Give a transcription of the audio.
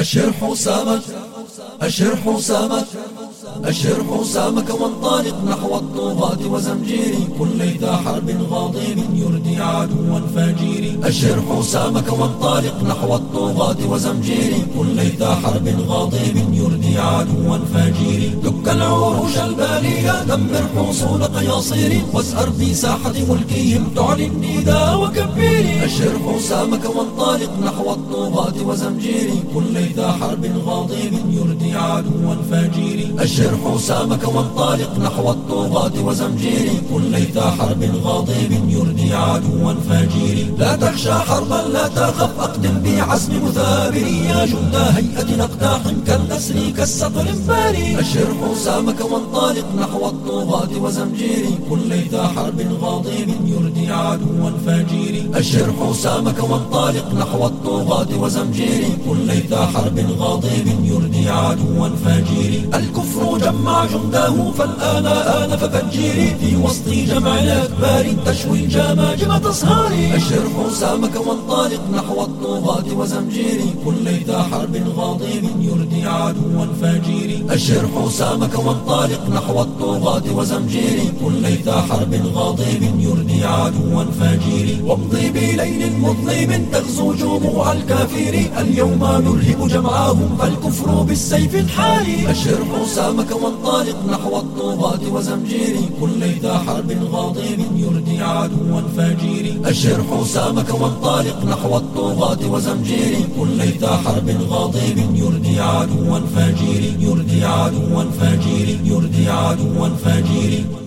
أشر حسامك أشر حسامك أشر حسامك وانطلق نحو الطغاة وزمجيري كل ذا حرب غاضب يردي عدوا فاجيري أشر حسامك وانطلق نحو الطغاة وزمجيري كل ذا حرب غاضب يردي عدوا فاجيري دك العروش البالية دمر حصون قياصير واسهر في ساحة ملكهم تعلي النداء وكبيري أشر حسامك وانطلق نحو الطغاة وزمجيري كل ذا حرب غاضب يردي عدوا فاجيري أشر حسامك وانطلق نحو الطغاة وزمجيري كل ذا حرب غاضب يردي عدوا فاجيري لا تخشى حربا لا تخف أقدم بعزم مثابري يا جند هيئة أقداح كالنسر كالسطر باري أشر حسامك وانطلق نحو الطغاة وزمجيري كل ذا حرب غاضب يردي عدوا فاجيري أشر حسامك وانطلق نحو الطغاة وزمجيري كل ذا حرب غاضب يردي عدوا فاجيري الكفر جمع جنده فالآن آن ففجيري في وسط جمع الأكبار تشوي الجماجم تصهاري أشر حسامك وانطلق نحو الطغاة وزمجيري كل ذا حرب غاضب يردي عدوا فاجيري أشر حسامك وانطلق نحو الطغاة وزمجيري كل ذا حرب غاضب يردي عدوا فاجيري وامضي بليل مظلم تغزو جموع الكافر اليوم نرهب جمعهم فالكفر بالسيف الحاري أشر حسامك وانطلق نحو الطغاة وزمجيري كل ذا حرب غاضب يردي عدوا فاجيري أشر حسامك وانطلق نحو الطغاة وزمجيري كل ذا حرب غاضب يردي عدوا فاجيري يردي عدوا فاجيري يردي عدوا فاجيري